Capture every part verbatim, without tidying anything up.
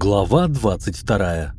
Глава двадцать вторая.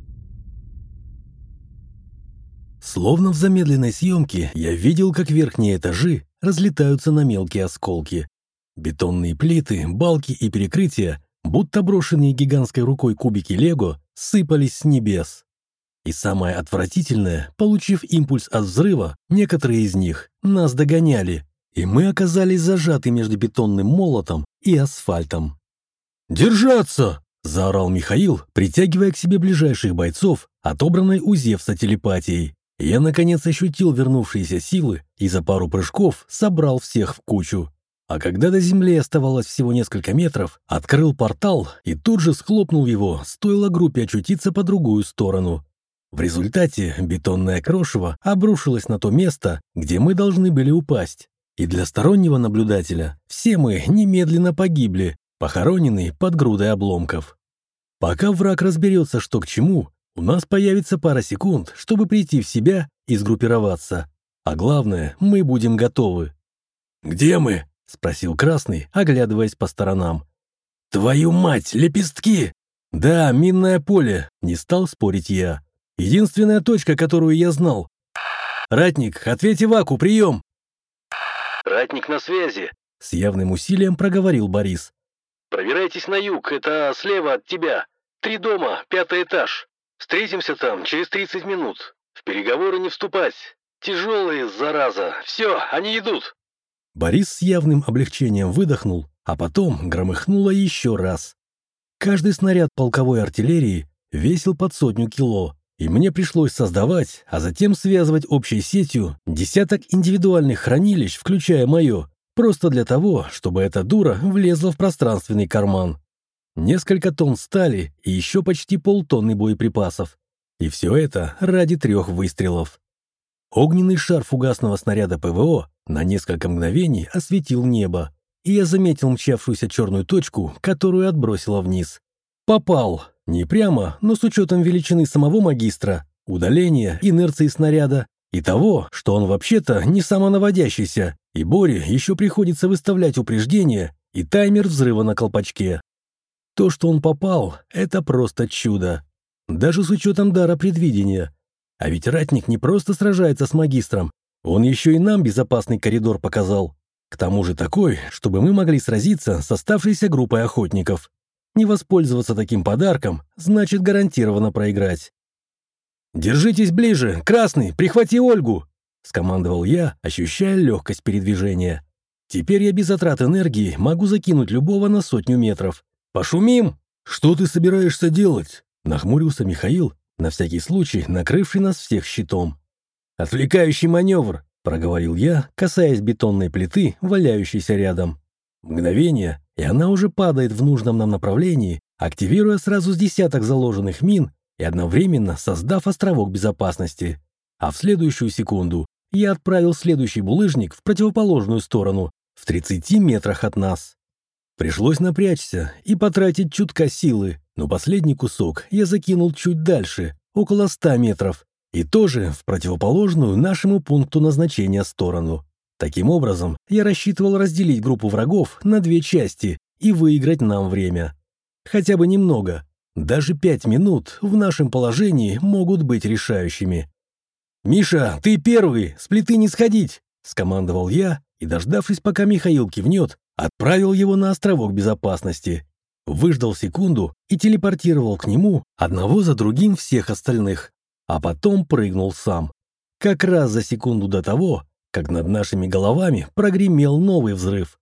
Словно в замедленной съемке я видел, как верхние этажи разлетаются на мелкие осколки. Бетонные плиты, балки и перекрытия, будто брошенные гигантской рукой кубики лего, сыпались с небес. И самое отвратительное, получив импульс от взрыва, некоторые из них нас догоняли, и мы оказались зажаты между бетонным молотом и асфальтом. «Держаться!» — заорал Михаил, притягивая к себе ближайших бойцов, отобранной у Зевса телепатией. Я, наконец, ощутил вернувшиеся силы и за пару прыжков собрал всех в кучу. А когда до земли оставалось всего несколько метров, открыл портал и тут же схлопнул его, стоило группе очутиться по другую сторону. В результате бетонное крошево обрушилось на то место, где мы должны были упасть. И для стороннего наблюдателя все мы немедленно погибли, похороненный под грудой обломков. Пока враг разберется, что к чему, у нас появится пара секунд, чтобы прийти в себя и сгруппироваться. А главное, мы будем готовы. «Где мы?» — спросил Красный, оглядываясь по сторонам. «Твою мать, лепестки!» «Да, минное поле», — не стал спорить я. «Единственная точка, которую я знал. Ратник, ответь Иваку, прием!» «Ратник на связи», — с явным усилием проговорил Борис. «Пробирайтесь на юг, это слева от тебя. Три дома, пятый этаж. Встретимся там через тридцать минут. В переговоры не вступать. Тяжелые, зараза. Все, они идут». Борис с явным облегчением выдохнул, а потом громыхнуло еще раз. Каждый снаряд полковой артиллерии весил под сотню кило, и мне пришлось создавать, а затем связывать общей сетью десяток индивидуальных хранилищ, включая мое, просто для того, чтобы эта дура влезла в пространственный карман. Несколько тонн стали и еще почти полтонны боеприпасов. И все это ради трех выстрелов. Огненный шар фугасного снаряда ПВО на несколько мгновений осветил небо, и я заметил мчавшуюся черную точку, которую отбросило вниз. Попал. Не прямо, но с учетом величины самого магистра, удаления, инерции снаряда и того, что он вообще-то не самонаводящийся, и Боре еще приходится выставлять упреждение и таймер взрыва на колпачке. То, что он попал, это просто чудо. Даже с учетом дара предвидения. А ведь ратник не просто сражается с магистром, он еще и нам безопасный коридор показал. К тому же такой, чтобы мы могли сразиться с оставшейся группой охотников. Не воспользоваться таким подарком значит гарантированно проиграть. «Держитесь ближе! Красный, прихвати Ольгу!» — скомандовал я, ощущая легкость передвижения. «Теперь я без затрат энергии могу закинуть любого на сотню метров. Пошумим!» «Что ты собираешься делать?» — нахмурился Михаил, на всякий случай накрывший нас всех щитом. «Отвлекающий маневр!» — проговорил я, касаясь бетонной плиты, валяющейся рядом. Мгновение, и она уже падает в нужном нам направлении, активируя сразу с десяток заложенных мин и одновременно создав островок безопасности. А в следующую секунду я отправил следующий булыжник в противоположную сторону, в тридцати метрах от нас. Пришлось напрячься и потратить чутка силы, но последний кусок я закинул чуть дальше, около ста метров, и тоже в противоположную нашему пункту назначения сторону. Таким образом, я рассчитывал разделить группу врагов на две части и выиграть нам время. Хотя бы немного. Даже пять минут в нашем положении могут быть решающими. «Миша, ты первый, с плиты не сходить!» — скомандовал я и, дождавшись, пока Михаил кивнет, отправил его на островок безопасности. Выждал секунду и телепортировал к нему одного за другим всех остальных, а потом прыгнул сам. Как раз за секунду до того, как над нашими головами прогремел новый взрыв.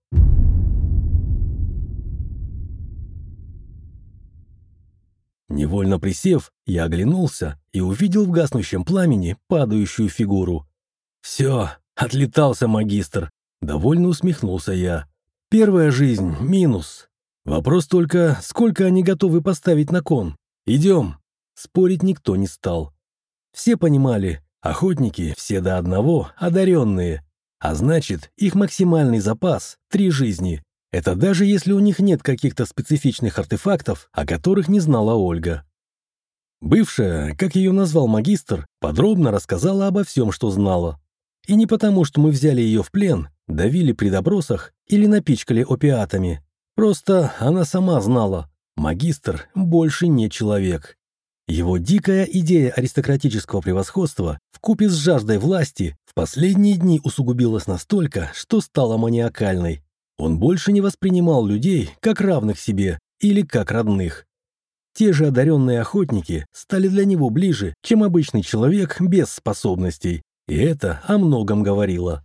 Невольно присев, я оглянулся и увидел в гаснущем пламени падающую фигуру. «Все, отлетался магистр», — довольно усмехнулся я. «Первая жизнь — минус. Вопрос только, сколько они готовы поставить на кон. Идем». Спорить никто не стал. Все понимали, охотники все до одного одаренные, а значит, их максимальный запас — три жизни. Это даже если у них нет каких-то специфичных артефактов, о которых не знала Ольга. Бывшая, как ее назвал магистр, подробно рассказала обо всем, что знала. И не потому, что мы взяли ее в плен, давили при допросах или напичкали опиатами. Просто она сама знала. Магистр больше не человек. Его дикая идея аристократического превосходства вкупе с жаждой власти в последние дни усугубилась настолько, что стала маниакальной. Он больше не воспринимал людей как равных себе или как родных. Те же одаренные охотники стали для него ближе, чем обычный человек без способностей, и это о многом говорило.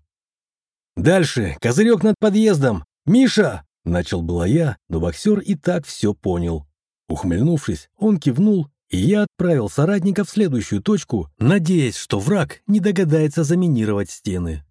«Дальше! Козырек над подъездом! Миша!» — начал было я, но боксер и так все понял. Ухмыльнувшись, он кивнул, и я отправил соратника в следующую точку, надеясь, что враг не догадается заминировать стены.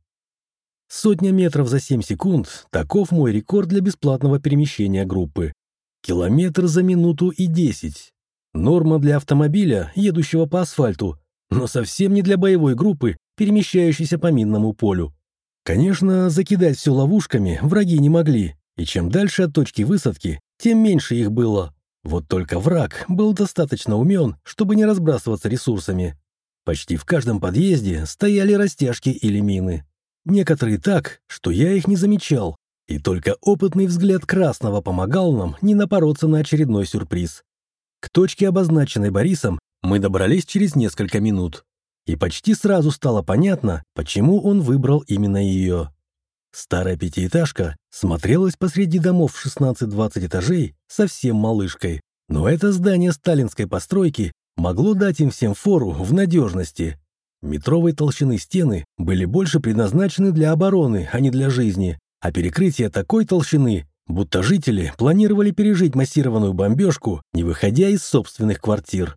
Сотня метров за семь секунд — таков мой рекорд для бесплатного перемещения группы. Километр за минуту и десять. Норма для автомобиля, едущего по асфальту, но совсем не для боевой группы, перемещающейся по минному полю. Конечно, закидать все ловушками враги не могли, и чем дальше от точки высадки, тем меньше их было. Вот только враг был достаточно умен, чтобы не разбрасываться ресурсами. Почти в каждом подъезде стояли растяжки или мины. Некоторые так, что я их не замечал, и только опытный взгляд Красного помогал нам не напороться на очередной сюрприз. К точке, обозначенной Борисом, мы добрались через несколько минут. И почти сразу стало понятно, почему он выбрал именно ее. Старая пятиэтажка смотрелась посреди домов в шестнадцать-двадцать этажей совсем малышкой. Но это здание сталинской постройки могло дать им всем фору в надежности. Метровой толщины стены были больше предназначены для обороны, а не для жизни. А перекрытие такой толщины, будто жители планировали пережить массированную бомбежку, не выходя из собственных квартир.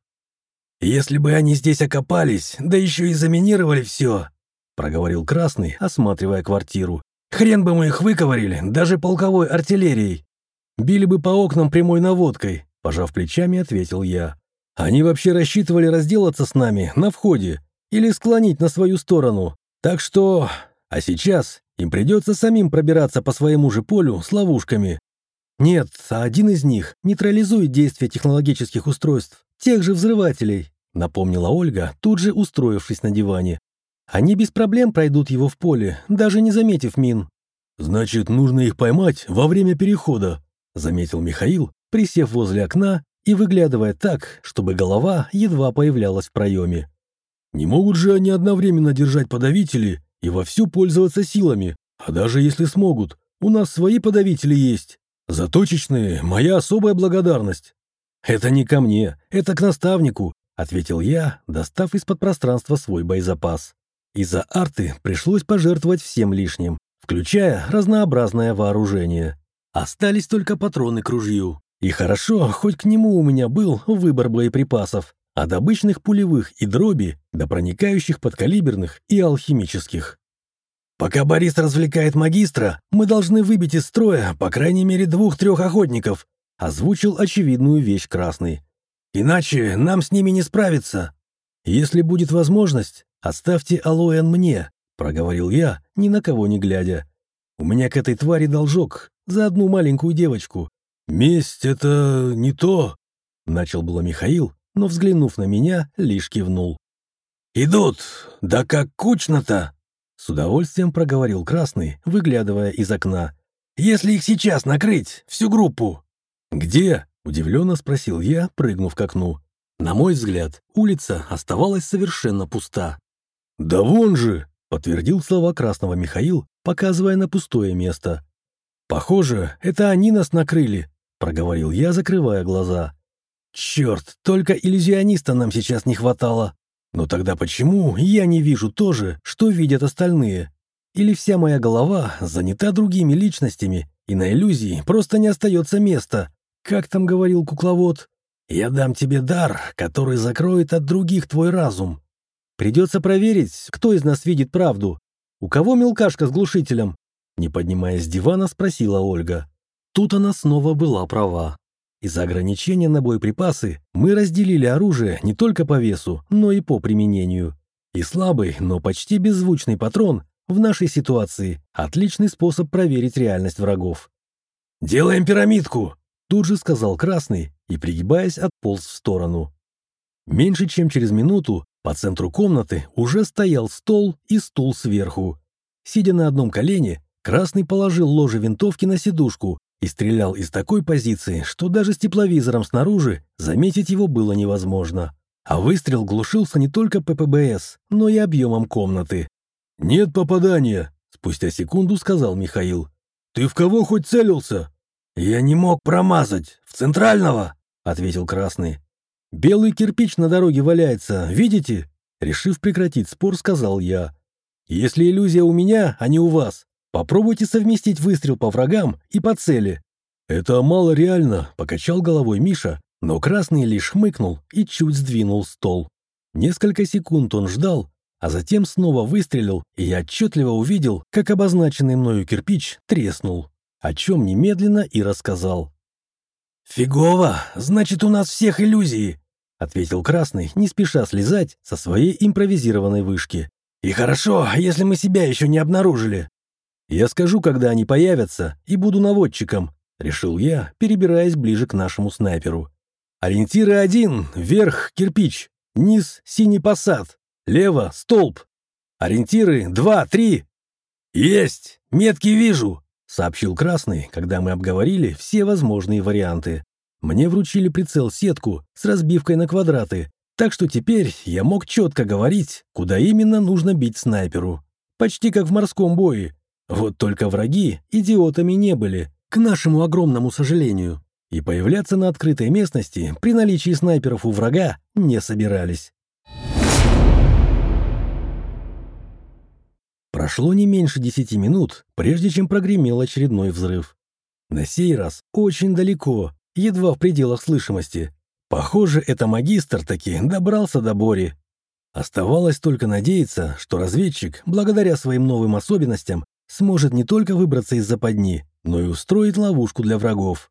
«Если бы они здесь окопались, да еще и заминировали все», — проговорил Красный, осматривая квартиру. «Хрен бы мы их выковырили, даже полковой артиллерией. Били бы по окнам прямой наводкой», — пожав плечами, ответил я. «Они вообще рассчитывали разделаться с нами на входе или склонить на свою сторону. Так что... А сейчас им придется самим пробираться по своему же полю с ловушками. Нет, а один из них нейтрализует действие технологических устройств, тех же взрывателей», — напомнила Ольга, тут же устроившись на диване. «Они без проблем пройдут его в поле, даже не заметив мин». «Значит, нужно их поймать во время перехода», — заметил Михаил, присев возле окна и выглядывая так, чтобы голова едва появлялась в проеме. «Не могут же они одновременно держать подавители и вовсю пользоваться силами, а даже если смогут, у нас свои подавители есть. За точечные моя особая благодарность». «Это не ко мне, это к наставнику», — ответил я, достав из-под пространства свой боезапас. Из-за арты пришлось пожертвовать всем лишним, включая разнообразное вооружение. Остались только патроны к ружью. И хорошо, хоть к нему у меня был выбор боеприпасов, от обычных пулевых и дроби до проникающих подкалиберных и алхимических. «Пока Борис развлекает магистра, мы должны выбить из строя по крайней мере двух-трех охотников», — озвучил очевидную вещь Красный. «Иначе нам с ними не справиться. Если будет возможность, оставьте Алоэн мне», — проговорил я, ни на кого не глядя. «У меня к этой твари должок за одну маленькую девочку». «Месть — это не то», — начал было Михаил, но, взглянув на меня, лишь кивнул. «Идут! Да как кучно-то!» — с удовольствием проговорил Красный, выглядывая из окна. «Если их сейчас накрыть, всю группу!» «Где?» — удивленно спросил я, прыгнув к окну. На мой взгляд, улица оставалась совершенно пуста. «Да вон же!» — подтвердил слова Красного Михаил, показывая на пустое место. «Похоже, это они нас накрыли», — проговорил я, закрывая глаза. «Черт, только иллюзиониста нам сейчас не хватало. Но тогда почему я не вижу то же, что видят остальные? Или вся моя голова занята другими личностями, и на иллюзии просто не остается места? Как там говорил кукловод? Я дам тебе дар, который закроет от других твой разум. Придется проверить, кто из нас видит правду. У кого мелкашка с глушителем?» Не поднимаясь с дивана, спросила Ольга. Тут она снова была права. Из-за ограничения на боеприпасы мы разделили оружие не только по весу, но и по применению. И слабый, но почти беззвучный патрон в нашей ситуации – отличный способ проверить реальность врагов. «Делаем пирамидку!» – тут же сказал Красный и, пригибаясь, отполз в сторону. Меньше чем через минуту по центру комнаты уже стоял стол и стул сверху. Сидя на одном колене, Красный положил ложе винтовки на сидушку и стрелял из такой позиции, что даже с тепловизором снаружи заметить его было невозможно. А выстрел глушился не только ППБС, но и объемом комнаты. «Нет попадания», — спустя секунду сказал Михаил. «Ты в кого хоть целился?» «Я не мог промазать. В центрального», — ответил Красный. «Белый кирпич на дороге валяется, видите?» Решив прекратить спор, сказал я. «Если иллюзия у меня, а не у вас, попробуйте совместить выстрел по врагам и по цели». «Это мало реально», — покачал головой Миша, но Красный лишь хмыкнул и чуть сдвинул стол. Несколько секунд он ждал, а затем снова выстрелил, и я отчетливо увидел, как обозначенный мною кирпич треснул, о чем немедленно и рассказал. «Фигово, значит, у нас всех иллюзии», — ответил Красный, не спеша слезать со своей импровизированной вышки. «И хорошо, если мы себя еще не обнаружили». «Я скажу, когда они появятся, и буду наводчиком», — решил я, перебираясь ближе к нашему снайперу. «Ориентиры один, вверх — кирпич, низ — синий посад, лево — столб. Ориентиры два, три». «Есть, метки вижу», — сообщил Красный, когда мы обговорили все возможные варианты. Мне вручили прицел-сетку с разбивкой на квадраты, так что теперь я мог четко говорить, куда именно нужно бить снайперу. Почти как в морском бое. Вот только враги идиотами не были, к нашему огромному сожалению, и появляться на открытой местности при наличии снайперов у врага не собирались. Прошло не меньше десяти минут, прежде чем прогремел очередной взрыв. На сей раз очень далеко, едва в пределах слышимости. Похоже, это магистр таки добрался до Бори. Оставалось только надеяться, что разведчик, благодаря своим новым особенностям, сможет не только выбраться из западни, но и устроить ловушку для врагов.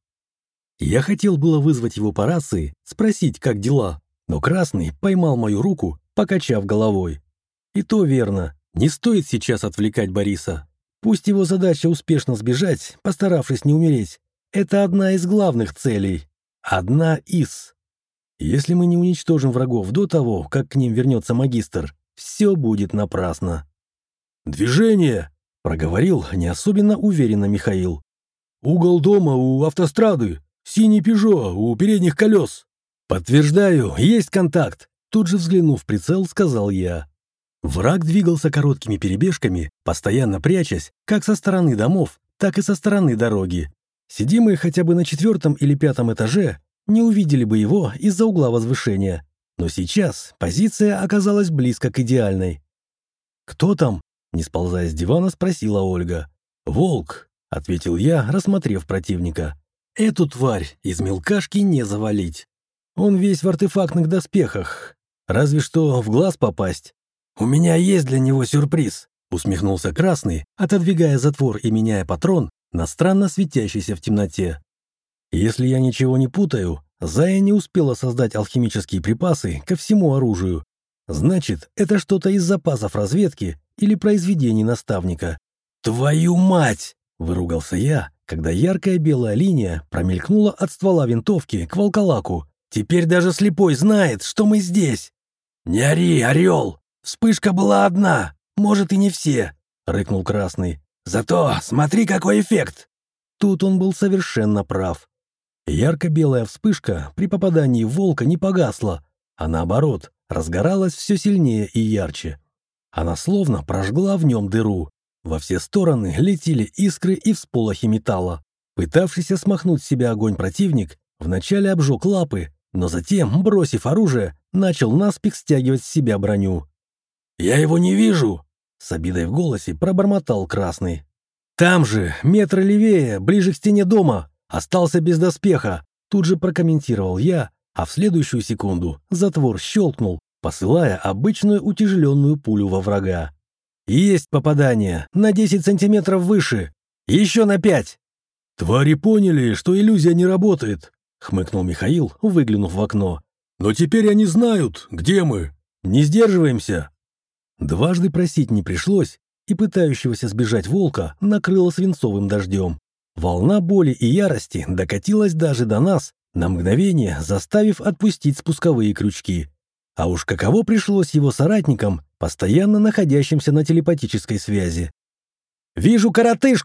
Я хотел было вызвать его по рации, спросить, как дела, но Красный поймал мою руку, покачав головой. И то верно. Не стоит сейчас отвлекать Бориса. Пусть его задача успешно сбежать, постаравшись не умереть. Это одна из главных целей. Одна из. Если мы не уничтожим врагов до того, как к ним вернется магистр, все будет напрасно. «Движение!» — проговорил не особенно уверенно Михаил. «Угол дома у автострады, синий «Пежо» у передних колес». «Подтверждаю, есть контакт!» Тут же взглянув в прицел, сказал я. Враг двигался короткими перебежками, постоянно прячась как со стороны домов, так и со стороны дороги. Сидим мы хотя бы на четвертом или пятом этаже, не увидели бы его из-за угла возвышения. Но сейчас позиция оказалась близко к идеальной. «Кто там?» — не сползая с дивана, спросила Ольга. «Волк», — ответил я, рассмотрев противника. «Эту тварь из мелкашки не завалить. Он весь в артефактных доспехах. Разве что в глаз попасть». «У меня есть для него сюрприз», — усмехнулся Красный, отодвигая затвор и меняя патрон на странно светящийся в темноте. Если я ничего не путаю, Зая не успела создать алхимические припасы ко всему оружию. Значит, это что-то из запасов разведки или произведений наставника. «Твою мать!» — выругался я, когда яркая белая линия промелькнула от ствола винтовки к волколаку. «Теперь даже слепой знает, что мы здесь!» «Не ори, орел! Вспышка была одна, может и не все!» — рыкнул Красный. «Зато смотри, какой эффект!» Тут он был совершенно прав. Ярко-белая вспышка при попадании в волка не погасла, а наоборот, разгоралась все сильнее и ярче. Она словно прожгла в нем дыру. Во все стороны летели искры и всполохи металла. Пытавшийся смахнуть с себя огонь противник вначале обжег лапы, но затем, бросив оружие, начал наспех стягивать с себя броню. «Я его не вижу!» — с обидой в голосе пробормотал Красный. «Там же, метр левее, ближе к стене дома, остался без доспеха», — тут же прокомментировал я, а в следующую секунду затвор щелкнул, посылая обычную утяжеленную пулю во врага. «Есть попадание, на десять сантиметров выше, еще на пять!» «Твари поняли, что иллюзия не работает», — хмыкнул Михаил, выглянув в окно. «Но теперь они знают, где мы. Не сдерживаемся». Дважды просить не пришлось, и пытающегося сбежать волка накрыло свинцовым дождем. Волна боли и ярости докатилась даже до нас, на мгновение заставив отпустить спусковые крючки. А уж каково пришлось его соратникам, постоянно находящимся на телепатической связи. «Вижу коротышку!»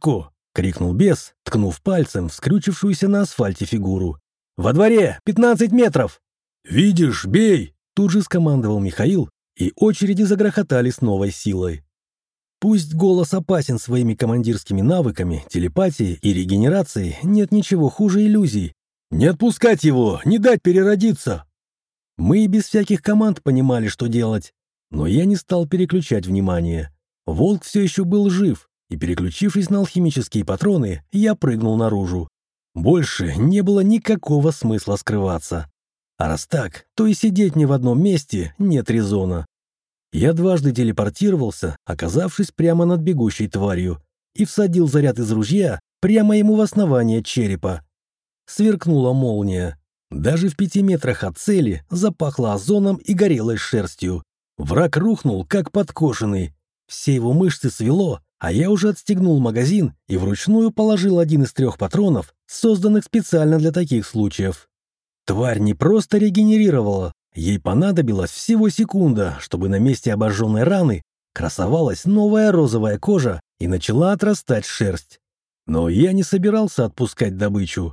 — крикнул бес, ткнув пальцем в скрючившуюся на асфальте фигуру. «Во дворе! пятнадцать метров!» «Видишь, бей!» — тут же скомандовал Михаил, и очереди загрохотали с новой силой. Пусть голос опасен своими командирскими навыками, телепатией и регенерацией, нет ничего хуже иллюзий. «Не отпускать его! Не дать переродиться!» Мы и без всяких команд понимали, что делать. Но я не стал переключать внимание. Волк все еще был жив, и, переключившись на алхимические патроны, я прыгнул наружу. Больше не было никакого смысла скрываться. А раз так, то и сидеть мне в одном месте нет резона. Я дважды телепортировался, оказавшись прямо над бегущей тварью, и всадил заряд из ружья прямо ему в основание черепа. Сверкнула молния. Даже в пяти метрах от цели запахло озоном и горелой шерстью. Враг рухнул, как подкошенный. Все его мышцы свело, а я уже отстегнул магазин и вручную положил один из трех патронов, созданных специально для таких случаев. Тварь не просто регенерировала, ей понадобилась всего секунда, чтобы на месте обожженной раны красовалась новая розовая кожа и начала отрастать шерсть. Но я не собирался отпускать добычу.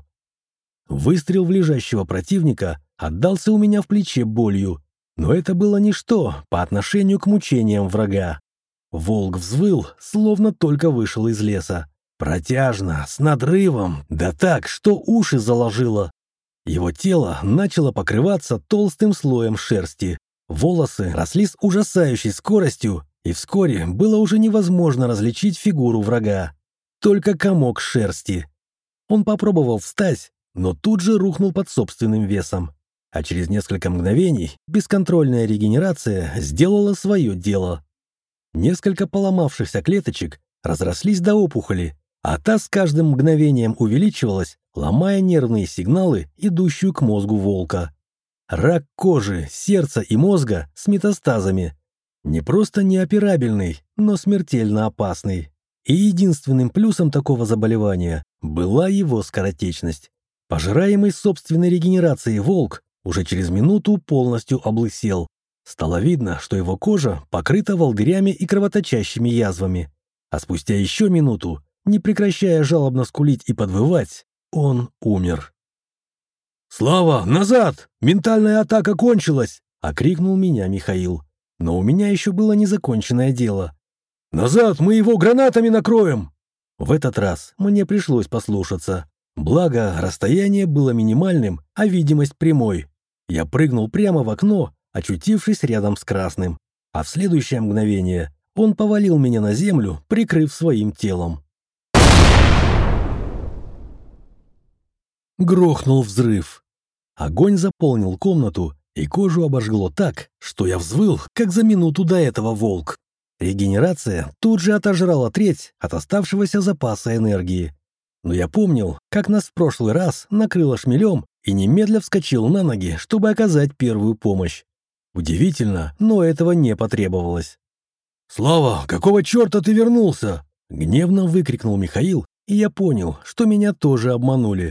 Выстрел в лежащего противника отдался у меня в плече болью, но это было ничто по отношению к мучениям врага. Волк взвыл, словно только вышел из леса. Протяжно, с надрывом, да так, что уши заложило. Его тело начало покрываться толстым слоем шерсти. Волосы росли с ужасающей скоростью, и вскоре было уже невозможно различить фигуру врага. Только комок шерсти. Он попробовал встать, но тут же рухнул под собственным весом. А через несколько мгновений бесконтрольная регенерация сделала свое дело. Несколько поломавшихся клеточек разрослись до опухоли, а та с каждым мгновением увеличивалась, ломая нервные сигналы, идущую к мозгу волка. Рак кожи, сердца и мозга с метастазами. Не просто неоперабельный, но смертельно опасный. И единственным плюсом такого заболевания была его скоротечность. Пожираемый собственной регенерацией волк уже через минуту полностью облысел. Стало видно, что его кожа покрыта волдырями и кровоточащими язвами. А спустя еще минуту, не прекращая жалобно скулить и подвывать, он умер. «Слава, назад! Ментальная атака кончилась!» — окрикнул меня Михаил. Но у меня еще было незаконченное дело. «Назад, мы его гранатами накроем!» В этот раз мне пришлось послушаться. Благо, расстояние было минимальным, а видимость прямой. Я прыгнул прямо в окно, очутившись рядом с красным. А в следующее мгновение он повалил меня на землю, прикрыв своим телом. Грохнул взрыв. Огонь заполнил комнату, и кожу обожгло так, что я взвыл, как за минуту до этого волк. Регенерация тут же отожрала треть от оставшегося запаса энергии. Но я помнил, как нас в прошлый раз накрыло шмелем, и немедля вскочил на ноги, чтобы оказать первую помощь. Удивительно, но этого не потребовалось. «Слава, какого черта ты вернулся?» — гневно выкрикнул Михаил, и я понял, что меня тоже обманули.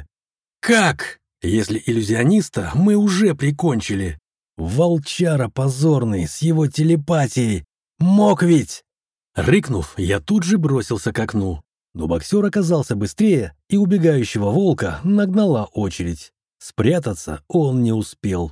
«Как? Если иллюзиониста мы уже прикончили. Волчара позорный, с его телепатией. Мог ведь!» Рыкнув, я тут же бросился к окну. Но боксер оказался быстрее, и убегающего волка нагнала очередь. Спрятаться он не успел.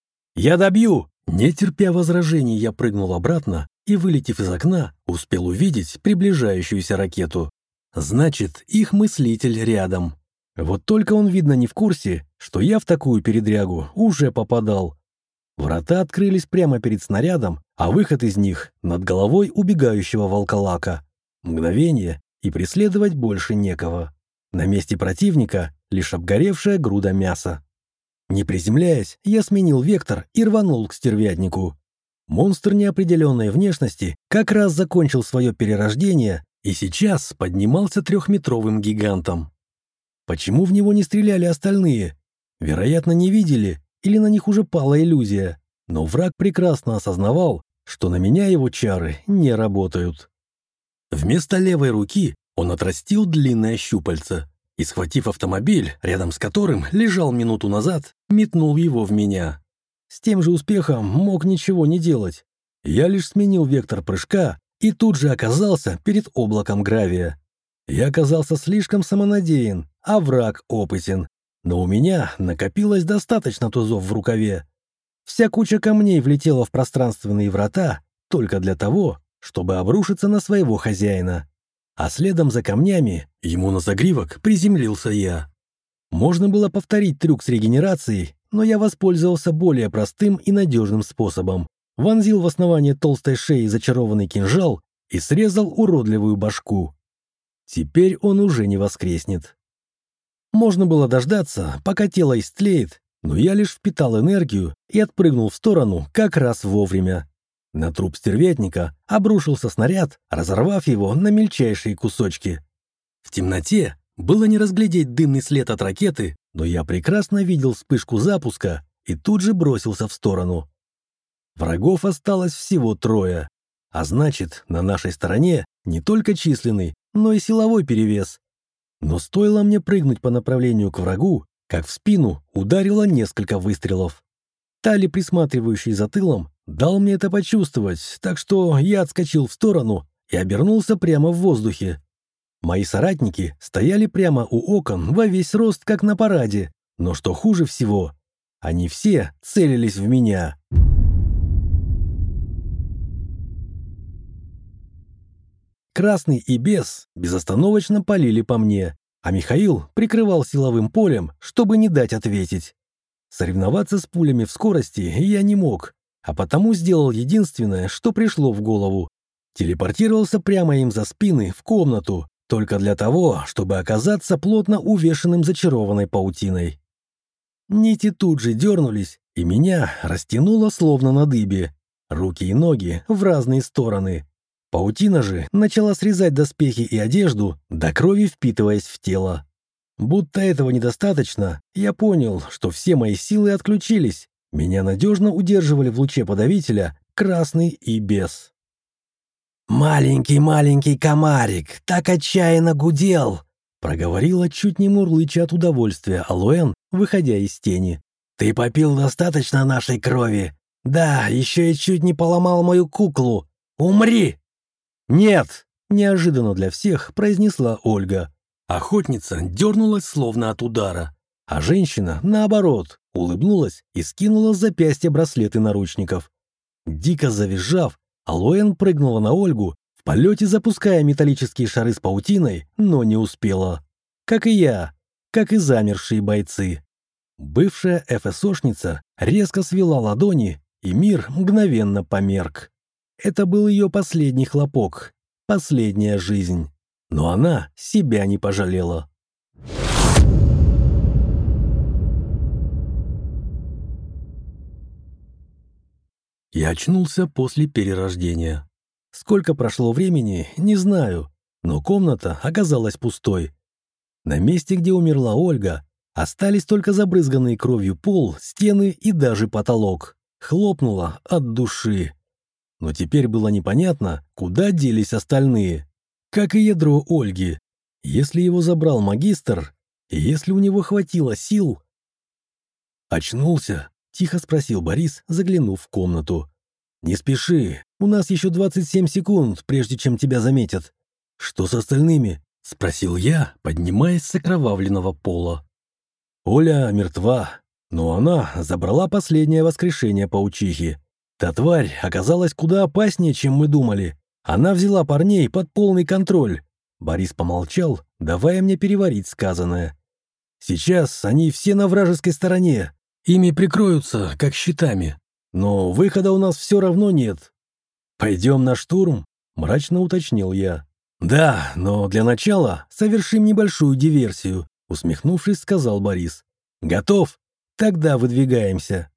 «Я добью!» Не терпя возражений, я прыгнул обратно и, вылетев из окна, успел увидеть приближающуюся ракету. Значит, их мыслитель рядом. Вот только он, видно, не в курсе, что я в такую передрягу уже попадал. Врата открылись прямо перед снарядом, а выход из них над головой убегающего волколака. Мгновение, и преследовать больше некого. На месте противника лишь обгоревшая груда мяса. Не приземляясь, я сменил вектор и рванул к стервятнику. Монстр неопределенной внешности как раз закончил свое перерождение и сейчас поднимался трехметровым гигантом. Почему в него не стреляли остальные? Вероятно, не видели, или на них уже пала иллюзия. Но враг прекрасно осознавал, что на меня его чары не работают. Вместо левой руки он отрастил длинное щупальце и, схватив автомобиль, рядом с которым лежал минуту назад, метнул его в меня. С тем же успехом мог ничего не делать. Я лишь сменил вектор прыжка и тут же оказался перед облаком гравия. Я оказался слишком самонадеян, а враг опытен. Но у меня накопилось достаточно тузов в рукаве. Вся куча камней влетела в пространственные врата только для того, чтобы обрушиться на своего хозяина. А следом за камнями ему на загривок приземлился я. Можно было повторить трюк с регенерацией, но я воспользовался более простым и надежным способом. Вонзил в основание толстой шеи зачарованный кинжал и срезал уродливую башку. Теперь он уже не воскреснет. Можно было дождаться, пока тело истлеет, но я лишь впитал энергию и отпрыгнул в сторону как раз вовремя. На труп стервятника обрушился снаряд, разорвав его на мельчайшие кусочки. В темноте было не разглядеть дымный след от ракеты, но я прекрасно видел вспышку запуска и тут же бросился в сторону. Врагов осталось всего трое, а значит, на нашей стороне не только численный, но и силовой перевес. Но стоило мне прыгнуть по направлению к врагу, как в спину ударило несколько выстрелов. Тали, присматривающий за тылом, дал мне это почувствовать, так что я отскочил в сторону и обернулся прямо в воздухе. Мои соратники стояли прямо у окон во весь рост, как на параде, но что хуже всего, они все целились в меня. Красный и Бес безостановочно палили по мне, а Михаил прикрывал силовым полем, чтобы не дать ответить. Соревноваться с пулями в скорости я не мог, а потому сделал единственное, что пришло в голову. Телепортировался прямо им за спины в комнату, только для того, чтобы оказаться плотно увешанным зачарованной паутиной. Нити тут же дернулись, и меня растянуло словно на дыбе. Руки и ноги в разные стороны. Паутина же начала срезать доспехи и одежду, до крови впитываясь в тело. Будто этого недостаточно, я понял, что все мои силы отключились. Меня надежно удерживали в луче подавителя Красный и Бес. «Маленький-маленький комарик так отчаянно гудел!» проговорила чуть не мурлыча от удовольствия Алоэн, выходя из тени. «Ты попил достаточно нашей крови? Да, еще и чуть не поломал мою куклу. Умри!» «Нет!» — неожиданно для всех произнесла Ольга. Охотница дернулась словно от удара, а женщина, наоборот, улыбнулась и скинула с запястья браслеты наручников. Дико завизжав, Алоэн прыгнула на Ольгу, в полете запуская металлические шары с паутиной, но не успела. Как и я, как и замершие бойцы. Бывшая ФСОшница резко свела ладони, и мир мгновенно померк. Это был ее последний хлопок, последняя жизнь. Но она себя не пожалела. Я очнулся после перерождения. Сколько прошло времени, не знаю, но комната оказалась пустой. На месте, где умерла Ольга, остались только забрызганные кровью пол, стены и даже потолок. Хлопнуло от души. Но теперь было непонятно, куда делись остальные. Как и ядро Ольги. Если его забрал магистр, и если у него хватило сил... «Очнулся?» — тихо спросил Борис, заглянув в комнату. «Не спеши, у нас еще двадцать семь секунд, прежде чем тебя заметят». «Что с остальными?» — спросил я, поднимаясь с окровавленного пола. Оля мертва, но она забрала последнее воскрешение паучихи. Та тварь оказалась куда опаснее, чем мы думали. Она взяла парней под полный контроль. Борис помолчал, давая мне переварить сказанное. Сейчас они все на вражеской стороне. Ими прикроются, как щитами. Но выхода у нас все равно нет. «Пойдем на штурм?» — мрачно уточнил я. «Да, но для начала совершим небольшую диверсию», — усмехнувшись, сказал Борис. «Готов? Тогда выдвигаемся».